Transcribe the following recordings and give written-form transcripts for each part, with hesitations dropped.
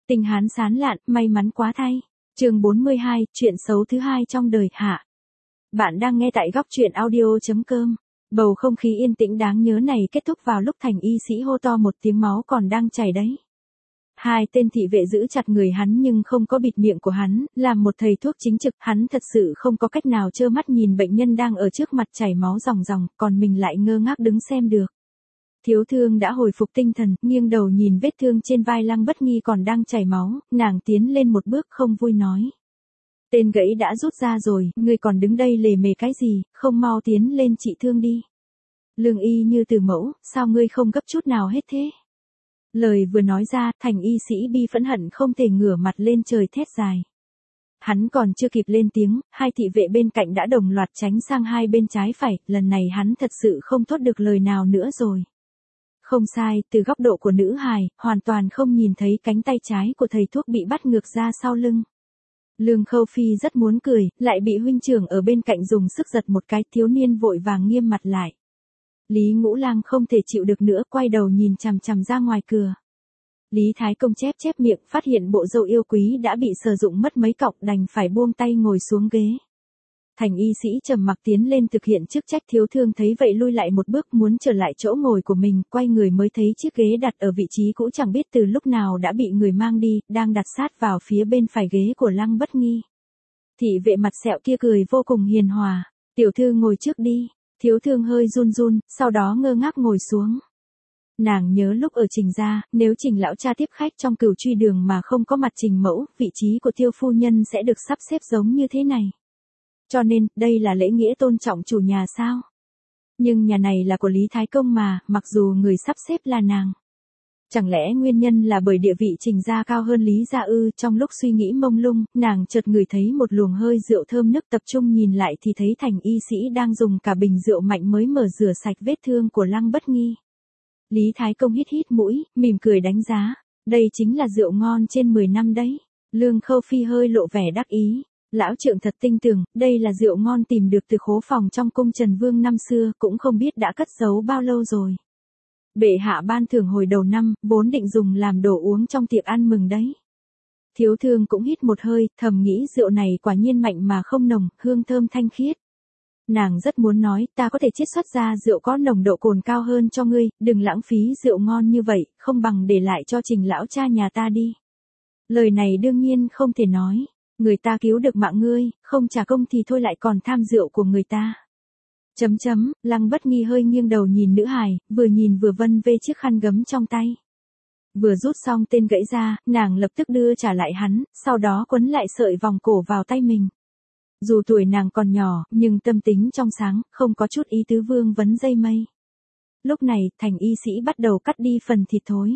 Tình Hán sán lạn, may mắn quá thay. Chương 42, chuyện xấu thứ hai trong đời hạ. Bạn đang nghe tại góc truyện audio.com. Bầu không khí yên tĩnh đáng nhớ này kết thúc vào lúc Thành y sĩ hô to một tiếng máu còn đang chảy đấy. Hai tên thị vệ giữ chặt người hắn nhưng không có bịt miệng của hắn, làm một thầy thuốc chính trực, hắn thật sự không có cách nào trơ mắt nhìn bệnh nhân đang ở trước mặt chảy máu ròng ròng, còn mình lại ngơ ngác đứng xem được. Thiếu thương đã hồi phục tinh thần, nghiêng đầu nhìn vết thương trên vai Lăng Bất Nghi còn đang chảy máu, nàng tiến lên một bước không vui nói. Tên gãy đã rút ra rồi, ngươi còn đứng đây lề mề cái gì, không mau tiến lên trị thương đi. Lương y như từ mẫu, sao ngươi không gấp chút nào hết thế? Lời vừa nói ra, Thành y sĩ bi phẫn hận không thể ngửa mặt lên trời thét dài. Hắn còn chưa kịp lên tiếng, hai thị vệ bên cạnh đã đồng loạt tránh sang hai bên trái phải, lần này hắn thật sự không thốt được lời nào nữa rồi. Không sai, từ góc độ của nữ hài, hoàn toàn không nhìn thấy cánh tay trái của thầy thuốc bị bắt ngược ra sau lưng. Lương Khâu Phi rất muốn cười, lại bị huynh trưởng ở bên cạnh dùng sức giật một cái, thiếu niên vội vàng nghiêm mặt lại. Lý Ngũ Lang không thể chịu được nữa, quay đầu nhìn chằm chằm ra ngoài cửa. Lý Thái Công chép chép miệng, phát hiện bộ râu yêu quý đã bị sử dụng mất mấy cọng, đành phải buông tay ngồi xuống ghế. Thành y sĩ trầm mặc tiến lên thực hiện chức trách, thiếu thương thấy vậy lui lại một bước muốn trở lại chỗ ngồi của mình, quay người mới thấy chiếc ghế đặt ở vị trí cũ chẳng biết từ lúc nào đã bị người mang đi, đang đặt sát vào phía bên phải ghế của Lăng Bất Nghi. Thị vệ mặt sẹo kia cười vô cùng hiền hòa, tiểu thư ngồi trước đi, thiếu thương hơi run run, sau đó ngơ ngác ngồi xuống. Nàng nhớ lúc ở Trình gia, nếu Trình lão cha tiếp khách trong Cửu Truy Đường mà không có mặt Trình mẫu, vị trí của Tiêu phu nhân sẽ được sắp xếp giống như thế này. Cho nên, đây là lễ nghĩa tôn trọng chủ nhà sao? Nhưng nhà này là của Lý Thái Công mà, mặc dù người sắp xếp là nàng. Chẳng lẽ nguyên nhân là bởi địa vị Trình gia cao hơn Lý gia ư? Trong lúc suy nghĩ mông lung, nàng chợt ngửi thấy một luồng hơi rượu thơm nức, tập trung nhìn lại thì thấy Thành y sĩ đang dùng cả bình rượu mạnh mới mở rửa sạch vết thương của Lăng Bất Nghi. Lý Thái Công hít hít mũi, mỉm cười đánh giá, đây chính là rượu ngon trên 10 năm đấy. Lương Khâu Phi hơi lộ vẻ đắc ý. Lão trượng thật tinh tường, đây là rượu ngon tìm được từ khố phòng trong cung Trần Vương năm xưa, cũng không biết đã cất giấu bao lâu rồi. Bệ hạ ban thưởng hồi đầu năm, vốn định dùng làm đồ uống trong tiệc ăn mừng đấy. Thiếu thương cũng hít một hơi, thầm nghĩ rượu này quả nhiên mạnh mà không nồng, hương thơm thanh khiết. Nàng rất muốn nói, ta có thể chiết xuất ra rượu có nồng độ cồn cao hơn cho ngươi, đừng lãng phí rượu ngon như vậy, không bằng để lại cho Trình lão cha nhà ta đi. Lời này đương nhiên không thể nói. Người ta cứu được mạng ngươi, không trả công thì thôi lại còn tham rượu của người ta. Lăng Bất Nghi hơi nghiêng đầu nhìn nữ hài, vừa nhìn vừa vân vê chiếc khăn gấm trong tay. Vừa rút xong tên gãy ra, nàng lập tức đưa trả lại hắn, sau đó quấn lại sợi vòng cổ vào tay mình. Dù tuổi nàng còn nhỏ, nhưng tâm tính trong sáng, không có chút ý tứ vương vấn dây mây. Lúc này, Thành y sĩ bắt đầu cắt đi phần thịt thối.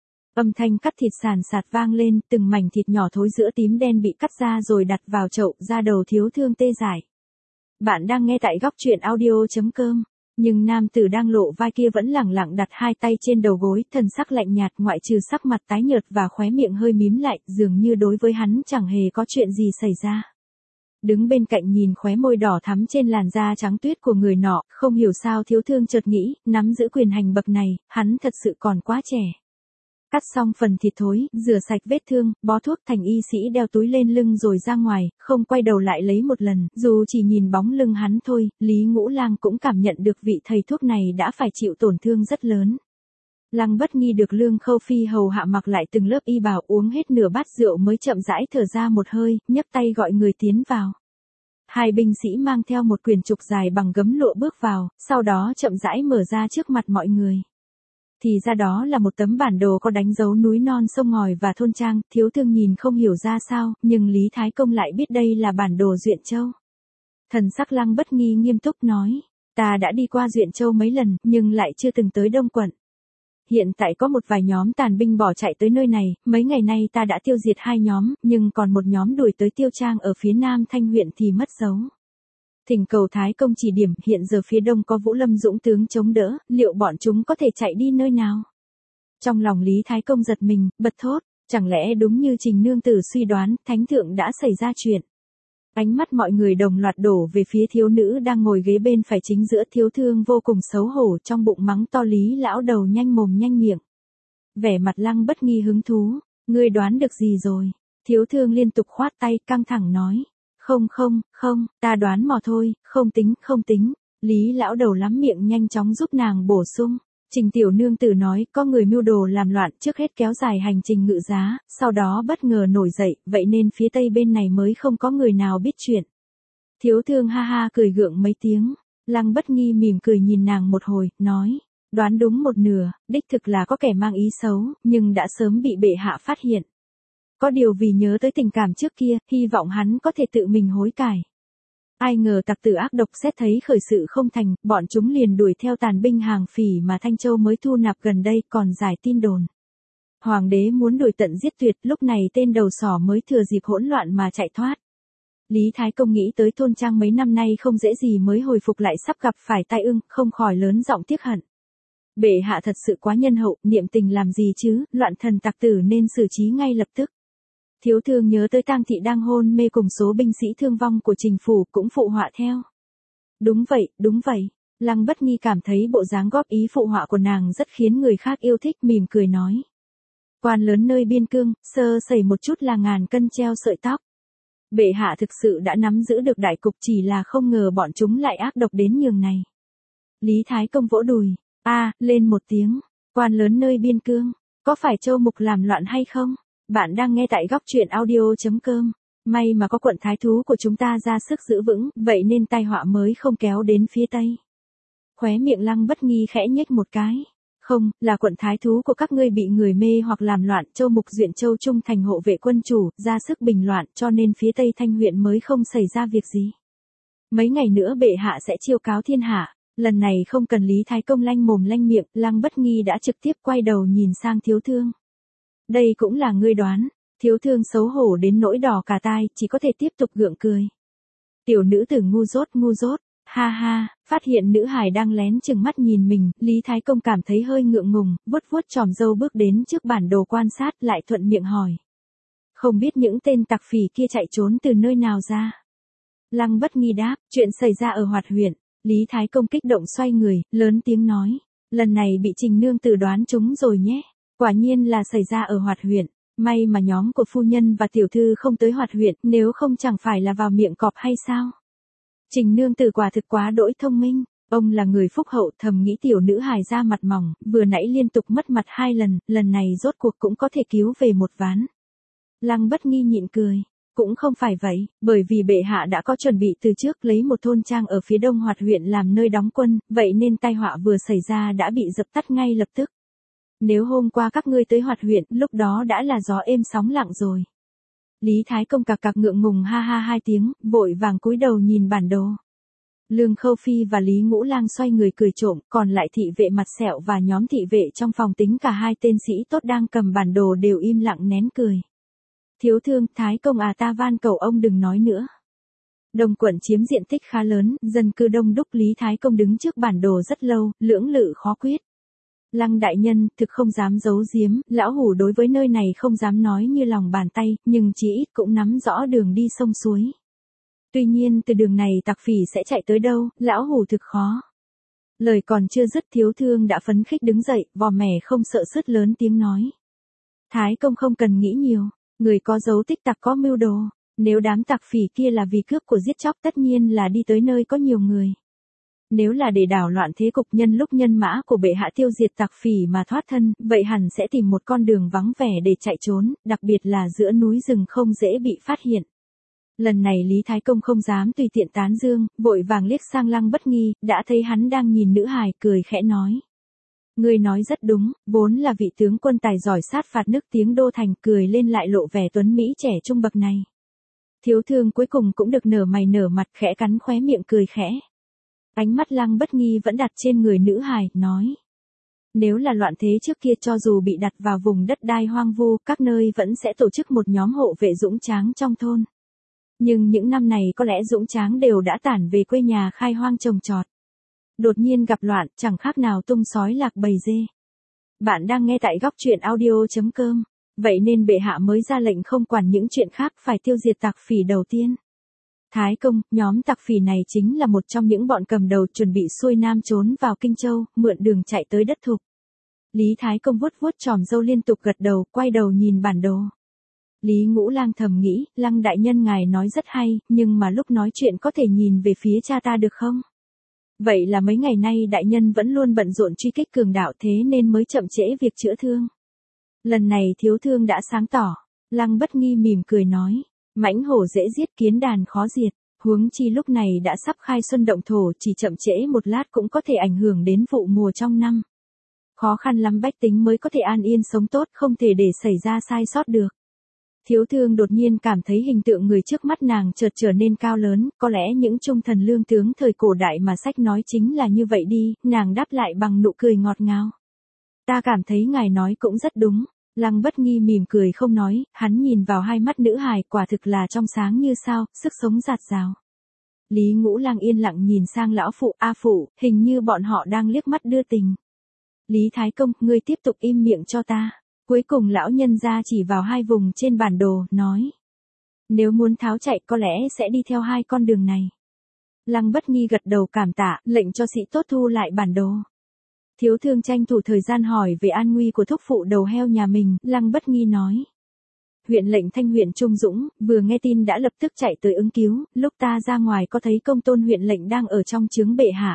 Âm thanh cắt thịt sàn sạt vang lên, từng mảnh thịt nhỏ thối giữa tím đen bị cắt ra rồi đặt vào chậu, da đầu thiếu thương tê dại. Bạn đang nghe tại góc truyện audio.com, nhưng nam tử đang lộ vai kia vẫn lẳng lặng đặt hai tay trên đầu gối, thần sắc lạnh nhạt ngoại trừ sắc mặt tái nhợt và khóe miệng hơi mím lại, dường như đối với hắn chẳng hề có chuyện gì xảy ra. Đứng bên cạnh nhìn khóe môi đỏ thắm trên làn da trắng tuyết của người nọ, không hiểu sao thiếu thương chợt nghĩ, nắm giữ quyền hành bậc này, hắn thật sự còn quá trẻ. Cắt xong phần thịt thối, rửa sạch vết thương, bó thuốc, Thành y sĩ đeo túi lên lưng rồi ra ngoài, không quay đầu lại lấy một lần, dù chỉ nhìn bóng lưng hắn thôi, Lý Ngũ Lang cũng cảm nhận được vị thầy thuốc này đã phải chịu tổn thương rất lớn. Lăng Bất Nghi được Lương Khâu Phi hầu hạ mặc lại từng lớp y bào, uống hết nửa bát rượu mới chậm rãi thở ra một hơi, nhấc tay gọi người tiến vào. Hai binh sĩ mang theo một quyển trục dài bằng gấm lụa bước vào, sau đó chậm rãi mở ra trước mặt mọi người. Thì ra đó là một tấm bản đồ có đánh dấu núi non sông ngòi và thôn trang, thiếu thương nhìn không hiểu ra sao, nhưng Lý Thái Công lại biết đây là bản đồ Duyện Châu. Thần sắc Lăng Bất Nghi nghiêm túc nói, ta đã đi qua Duyện Châu mấy lần, nhưng lại chưa từng tới Đông Quận. Hiện tại có một vài nhóm tàn binh bỏ chạy tới nơi này, mấy ngày nay ta đã tiêu diệt hai nhóm, nhưng còn một nhóm đuổi tới Tiêu Trang ở phía nam Thanh huyện thì mất dấu. Thỉnh cầu Thái Công chỉ điểm, hiện giờ phía đông có Vũ Lâm Dũng tướng chống đỡ, liệu bọn chúng có thể chạy đi nơi nào? Trong lòng Lý Thái Công giật mình, bật thốt, chẳng lẽ đúng như Trình nương tử suy đoán, thánh thượng đã xảy ra chuyện. Ánh mắt mọi người đồng loạt đổ về phía thiếu nữ đang ngồi ghế bên phải chính giữa, thiếu thương vô cùng xấu hổ, trong bụng mắng to Lý lão đầu nhanh mồm nhanh miệng. Vẻ mặt Lăng Bất Nghi hứng thú, Ngươi đoán được gì rồi? Thiếu thương liên tục khoát tay căng thẳng nói. Không, ta đoán mò thôi, không tính. Lý lão đầu lắm miệng nhanh chóng giúp nàng bổ sung. Trình tiểu nương tử nói có người mưu đồ làm loạn trước hết kéo dài hành trình ngự giá, sau đó bất ngờ nổi dậy, vậy nên phía tây bên này mới không có người nào biết chuyện. Thiếu thương ha ha cười gượng mấy tiếng, Lăng Bất Nghi mỉm cười nhìn nàng một hồi, nói, đoán đúng một nửa, đích thực là có kẻ mang ý xấu, nhưng đã sớm bị bệ hạ phát hiện. Có điều vì nhớ tới tình cảm trước kia, hy vọng hắn có thể tự mình hối cải. Ai ngờ tặc tử ác độc xét thấy khởi sự không thành, bọn chúng liền đuổi theo tàn binh hàng phỉ mà Thanh Châu mới thu nạp gần đây còn giải tin đồn. Hoàng đế muốn đuổi tận giết tuyệt, lúc này tên đầu sỏ mới thừa dịp hỗn loạn mà chạy thoát. Lý Thái Công nghĩ tới thôn trang mấy năm nay không dễ gì mới hồi phục lại sắp gặp phải tai ương, không khỏi lớn giọng tiếc hận. Bệ hạ thật sự quá nhân hậu, niệm tình làm gì chứ, loạn thần tặc tử nên xử trí ngay lập tức. Thiếu thương nhớ tới Tang thị đang hôn mê cùng số binh sĩ thương vong của Trình phủ cũng phụ họa theo. Đúng vậy. Lăng Bất Nghi cảm thấy bộ dáng góp ý phụ họa của nàng rất khiến người khác yêu thích, mỉm cười nói. Quan lớn nơi biên cương, sơ sẩy một chút là ngàn cân treo sợi tóc. Bệ hạ thực sự đã nắm giữ được đại cục, chỉ là không ngờ bọn chúng lại ác độc đến nhường này. Lý Thái Công vỗ đùi, lên một tiếng, quan lớn nơi biên cương, có phải Châu Mục làm loạn hay không? Bạn đang nghe tại góc truyện audio.com. May mà có quận thái thú của chúng ta ra sức giữ vững, vậy nên tai họa mới không kéo đến phía tây. Khóe miệng Lăng Bất Nghi khẽ nhếch một cái. Không, là quận thái thú của các ngươi bị người mê hoặc làm loạn, Châu Mục Duyện Châu trung thành hộ vệ quân chủ, ra sức bình loạn, cho nên phía tây Thanh huyện mới không xảy ra việc gì. Mấy ngày nữa bệ hạ sẽ chiêu cáo thiên hạ. Lần này không cần Lý Thái Công lanh mồm lanh miệng, Lăng Bất Nghi đã trực tiếp quay đầu nhìn sang thiếu thương. Đây cũng là ngươi đoán. Thiếu thương xấu hổ đến nỗi đỏ cả tai, chỉ có thể tiếp tục gượng cười. Tiểu nữ tử ngu dốt, ha, phát hiện nữ hài đang lén chừng mắt nhìn mình, Lý Thái Công cảm thấy hơi ngượng ngùng, vuốt chòm râu bước đến trước bản đồ quan sát lại thuận miệng hỏi. Không biết những tên tặc phỉ kia chạy trốn từ nơi nào ra? Lăng Bất Nghi đáp, chuyện xảy ra ở Hoạt huyện. Lý Thái Công kích động xoay người, lớn tiếng nói, lần này bị Trình nương tử đoán trúng rồi nhé, quả nhiên là xảy ra ở Hoạt huyện. May mà nhóm của phu nhân và tiểu thư không tới Hoạt huyện, nếu không chẳng phải là vào miệng cọp hay sao? Trình nương tử quả thực quá đỗi thông minh, ông là người phúc hậu, thầm nghĩ tiểu nữ hài ra mặt mỏng, vừa nãy liên tục mất mặt 2 lần, lần này rốt cuộc cũng có thể cứu về một ván. Lăng Bất Nghi nhịn cười, cũng không phải vậy, bởi vì bệ hạ đã có chuẩn bị từ trước lấy một thôn trang ở phía đông Hoạt huyện làm nơi đóng quân, vậy nên tai họa vừa xảy ra đã bị dập tắt ngay lập tức. Nếu hôm qua các ngươi tới Hoạt huyện, lúc đó đã là gió êm sóng lặng rồi. Lý Thái Công cặc ngượng ngùng ha 2 tiếng, vội vàng cúi đầu nhìn bản đồ. Lương Khâu Phi và Lý Ngũ Lang xoay người cười trộm, còn lại thị vệ mặt sẹo và nhóm thị vệ trong phòng tính cả 2 tên sĩ tốt đang cầm bản đồ đều im lặng nén cười. Thiếu thương, Thái Công ta van cầu ông đừng nói nữa. Đông quận chiếm diện tích khá lớn, dân cư đông đúc, Lý Thái Công đứng trước bản đồ rất lâu, lưỡng lự khó quyết. Lăng đại nhân, thực không dám giấu giếm, lão hủ đối với nơi này không dám nói như lòng bàn tay, nhưng chí ít cũng nắm rõ đường đi sông suối. Tuy nhiên từ đường này tặc phỉ sẽ chạy tới đâu, lão hủ thực khó. Lời còn chưa dứt thiếu thương đã phấn khích đứng dậy, vò mẻ không sợ sứt lớn tiếng nói. Thái Công không cần nghĩ nhiều, người có dấu tích tặc có mưu đồ, nếu đám tặc phỉ kia là vì cướp của giết chóc tất nhiên là đi tới nơi có nhiều người. Nếu là để đảo loạn thế cục nhân lúc nhân mã của bệ hạ tiêu diệt tặc phỉ mà thoát thân, vậy hẳn sẽ tìm một con đường vắng vẻ để chạy trốn, đặc biệt là giữa núi rừng không dễ bị phát hiện. Lần này Lý Thái Công không dám tùy tiện tán dương, vội vàng liếc sang Lăng Bất Nghi, đã thấy hắn đang nhìn nữ hài, cười khẽ nói. Ngươi nói rất đúng, vốn là vị tướng quân tài giỏi sát phạt nước tiếng đô thành, cười lên lại lộ vẻ tuấn mỹ trẻ trung bậc này. Thiếu thương cuối cùng cũng được nở mày nở mặt, khẽ cắn khóe miệng cười khẽ. Ánh mắt Lăng Bất Nghi vẫn đặt trên người nữ hài, nói. Nếu là loạn thế trước kia cho dù bị đặt vào vùng đất đai hoang vu, các nơi vẫn sẽ tổ chức một nhóm hộ vệ dũng tráng trong thôn. Nhưng những năm này có lẽ dũng tráng đều đã tản về quê nhà khai hoang trồng trọt. Đột nhiên gặp loạn, chẳng khác nào tung sói lạc bầy dê. Bạn đang nghe tại góc truyện audio.com, vậy nên bệ hạ mới ra lệnh không quản những chuyện khác phải tiêu diệt tặc phỉ đầu tiên. Thái Công, nhóm tặc phỉ này chính là một trong những bọn cầm đầu chuẩn bị xuôi nam trốn vào Kinh Châu, mượn đường chạy tới đất Thục. Lý Thái Công vuốt vuốt chòm râu liên tục gật đầu, quay đầu nhìn bản đồ. Lý Ngũ Lang thầm nghĩ, Lăng đại nhân ngài nói rất hay, nhưng mà lúc nói chuyện có thể nhìn về phía cha ta được không? Vậy là mấy ngày nay đại nhân vẫn luôn bận rộn truy kích cường đạo thế nên mới chậm trễ việc chữa thương. Lần này thiếu thương đã sáng tỏ. Lăng Bất Nghi mỉm cười nói, mãnh hổ dễ giết kiến đàn khó diệt, huống chi lúc này đã sắp khai xuân động thổ, chỉ chậm trễ một lát cũng có thể ảnh hưởng đến vụ mùa trong năm. Khó khăn lắm bách tính mới có thể an yên sống tốt, không thể để xảy ra sai sót được. Thiếu thương đột nhiên cảm thấy hình tượng người trước mắt nàng chợt trở nên cao lớn, có lẽ những trung thần lương tướng thời cổ đại mà sách nói chính là như vậy đi, nàng đáp lại bằng nụ cười ngọt ngào. Ta cảm thấy ngài nói cũng rất đúng. Lăng Bất Nghi mỉm cười không nói, hắn nhìn vào hai mắt nữ hài quả thực là trong sáng như sao, sức sống rạt rào. Lý Ngũ Lang yên lặng nhìn sang lão phụ, a phụ, hình như bọn họ đang liếc mắt đưa tình. Lý Thái Công, ngươi tiếp tục im miệng cho ta. Cuối cùng lão nhân gia chỉ vào hai vùng trên bản đồ, nói. Nếu muốn tháo chạy có lẽ sẽ đi theo hai con đường này. Lăng Bất Nghi gật đầu cảm tạ, lệnh cho sĩ tốt thu lại bản đồ. Thiếu thương tranh thủ thời gian hỏi về an nguy của thúc phụ đầu heo nhà mình, Lăng Bất Nghi nói. Huyện lệnh Thanh huyện Trung Dũng, vừa nghe tin đã lập tức chạy tới ứng cứu, lúc ta ra ngoài có thấy công tôn huyện lệnh đang ở trong trướng bệ hạ.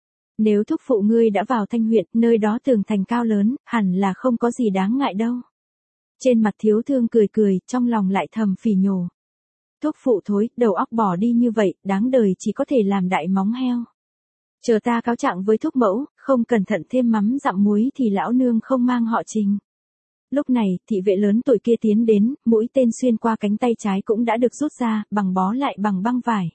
Nếu thúc phụ ngươi đã vào Thanh huyện, nơi đó tường thành cao lớn, hẳn là không có gì đáng ngại đâu. Trên mặt thiếu thương cười cười, trong lòng lại thầm phỉ nhổ. Thúc phụ thối, đầu óc bỏ đi như vậy, đáng đời chỉ có thể làm đại móng heo. Chờ ta cáo trạng với thúc mẫu, không cẩn thận thêm mắm dặm muối thì lão nương không mang họ Trình. Lúc này, thị vệ lớn tuổi kia tiến đến, mũi tên xuyên qua cánh tay trái cũng đã được rút ra, bằng bó lại bằng băng vải.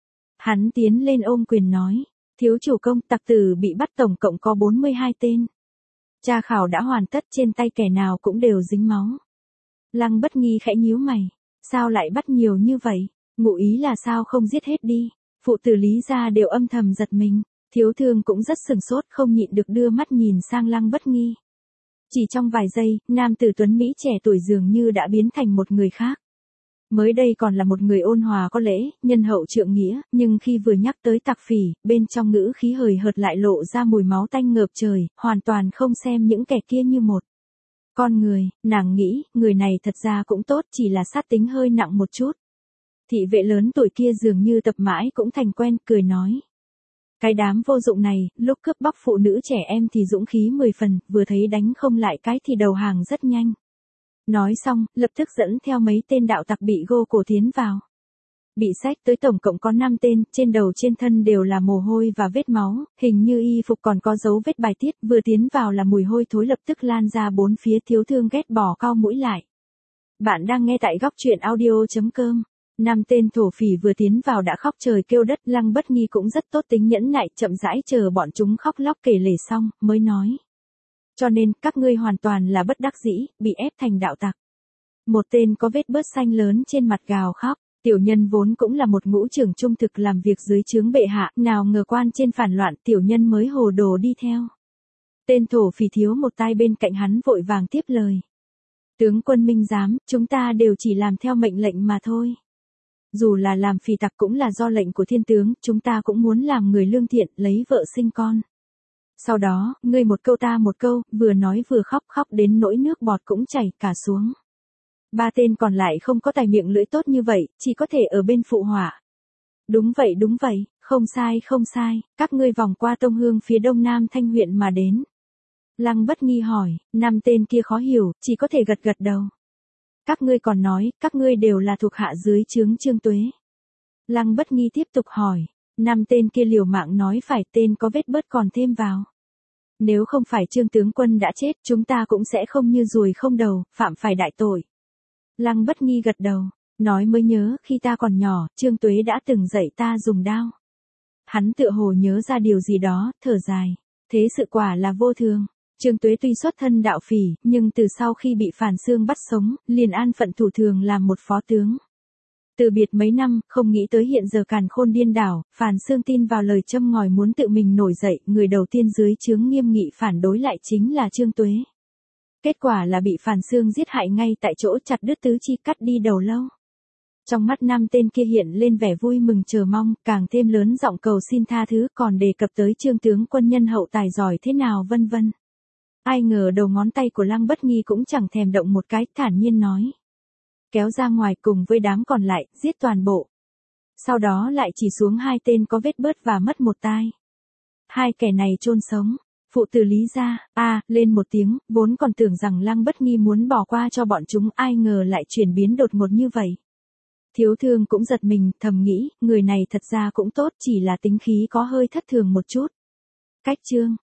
Hắn tiến lên ôm quyền nói, thiếu chủ công, tặc tử bị bắt tổng cộng có 42 tên. Tra khảo đã hoàn tất, trên tay kẻ nào cũng đều dính máu. Lăng Bất Nghi khẽ nhíu mày, sao lại bắt nhiều như vậy, ngụ ý là sao không giết hết đi. Phụ tử Lý gia đều âm thầm giật mình. Thiếu thương cũng rất sừng sốt, không nhịn được đưa mắt nhìn sang Lăng Bất Nghi. Chỉ trong vài giây, nam tử tuấn Mỹ trẻ tuổi dường như đã biến thành một người khác. Mới đây còn là một người ôn hòa có lễ, nhân hậu trượng nghĩa, nhưng khi vừa nhắc tới tặc phỉ, bên trong ngữ khí hời hợt lại lộ ra mùi máu tanh ngợp trời, hoàn toàn không xem những kẻ kia như một con người. Nàng nghĩ, người này thật ra cũng tốt, chỉ là sát tính hơi nặng một chút. Thị vệ lớn tuổi kia dường như tập mãi cũng thành quen, cười nói. Cái đám vô dụng này, lúc cướp bóc phụ nữ trẻ em thì dũng khí 10 phần, vừa thấy đánh không lại cái thì đầu hàng rất nhanh. Nói xong, lập tức dẫn theo mấy tên đạo tặc bị gô cổ tiến vào. Bị xách tới tổng cộng có 5 tên, trên đầu trên thân đều là mồ hôi và vết máu, hình như y phục còn có dấu vết bài tiết, vừa tiến vào là mùi hôi thối lập tức lan ra bốn phía. Thiếu thương ghét bỏ cau mũi lại. Bạn đang nghe tại góc truyện audio.com. 5 tên thổ phỉ vừa tiến vào đã khóc trời kêu đất, Lăng Bất Nghi cũng rất tốt tính nhẫn nại, chậm rãi chờ bọn chúng khóc lóc kể lể xong, mới nói. Cho nên, các ngươi hoàn toàn là bất đắc dĩ, bị ép thành đạo tặc. Một tên có vết bớt xanh lớn trên mặt gào khóc, tiểu nhân vốn cũng là một ngũ trưởng trung thực làm việc dưới trướng bệ hạ, nào ngờ quan trên phản loạn, tiểu nhân mới hồ đồ đi theo. Tên thổ phỉ thiếu một tay bên cạnh hắn vội vàng tiếp lời. Tướng quân minh giám, chúng ta đều chỉ làm theo mệnh lệnh mà thôi. Dù là làm phỉ tặc cũng là do lệnh của thiên tướng, chúng ta cũng muốn làm người lương thiện, lấy vợ sinh con. Sau đó, ngươi một câu ta một câu, vừa nói vừa khóc, khóc đến nỗi nước bọt cũng chảy cả xuống. 3 tên còn lại không có tài miệng lưỡi tốt như vậy, chỉ có thể ở bên phụ họa. Đúng vậy, không sai, các ngươi vòng qua Tông Hương phía đông nam Thanh huyện mà đến. Lăng Bất Nghi hỏi, 5 tên kia khó hiểu, chỉ có thể gật gật đầu. Các ngươi còn nói, các ngươi đều là thuộc hạ dưới trướng Trương Tuế. Lăng Bất Nghi tiếp tục hỏi, 5 tên kia liều mạng nói phải, tên có vết bớt còn thêm vào. Nếu không phải Trương tướng quân đã chết, chúng ta cũng sẽ không như ruồi không đầu, phạm phải đại tội. Lăng Bất Nghi gật đầu, nói mới nhớ, khi ta còn nhỏ, Trương Tuế đã từng dạy ta dùng đao. Hắn tựa hồ nhớ ra điều gì đó, thở dài. Thế sự quả là vô thường. Trương Tuế tuy xuất thân đạo phỉ, nhưng từ sau khi bị Phàn Xương bắt sống, liền an phận thủ thường làm một phó tướng. Từ biệt mấy năm, không nghĩ tới hiện giờ càn khôn điên đảo, Phàn Xương tin vào lời châm ngòi muốn tự mình nổi dậy, người đầu tiên dưới trướng nghiêm nghị phản đối lại chính là Trương Tuế. Kết quả là bị Phàn Xương giết hại ngay tại chỗ, chặt đứt tứ chi, cắt đi đầu lâu. Trong mắt 5 tên kia hiện lên vẻ vui mừng chờ mong, càng thêm lớn giọng cầu xin tha thứ, còn đề cập tới Trương tướng quân nhân hậu tài giỏi thế nào vân vân. Ai ngờ đầu ngón tay của Lăng Bất Nghi cũng chẳng thèm động một cái, thản nhiên nói. Kéo ra ngoài cùng với đám còn lại, giết toàn bộ. Sau đó lại chỉ xuống 2 tên có vết bớt và mất một tai. 2 kẻ này chôn sống. Phụ tử Lý gia, lên một tiếng, vốn còn tưởng rằng Lăng Bất Nghi muốn bỏ qua cho bọn chúng, ai ngờ lại chuyển biến đột ngột như vậy. Thiếu Thương cũng giật mình, thầm nghĩ, người này thật ra cũng tốt, chỉ là tính khí có hơi thất thường một chút. Cách chương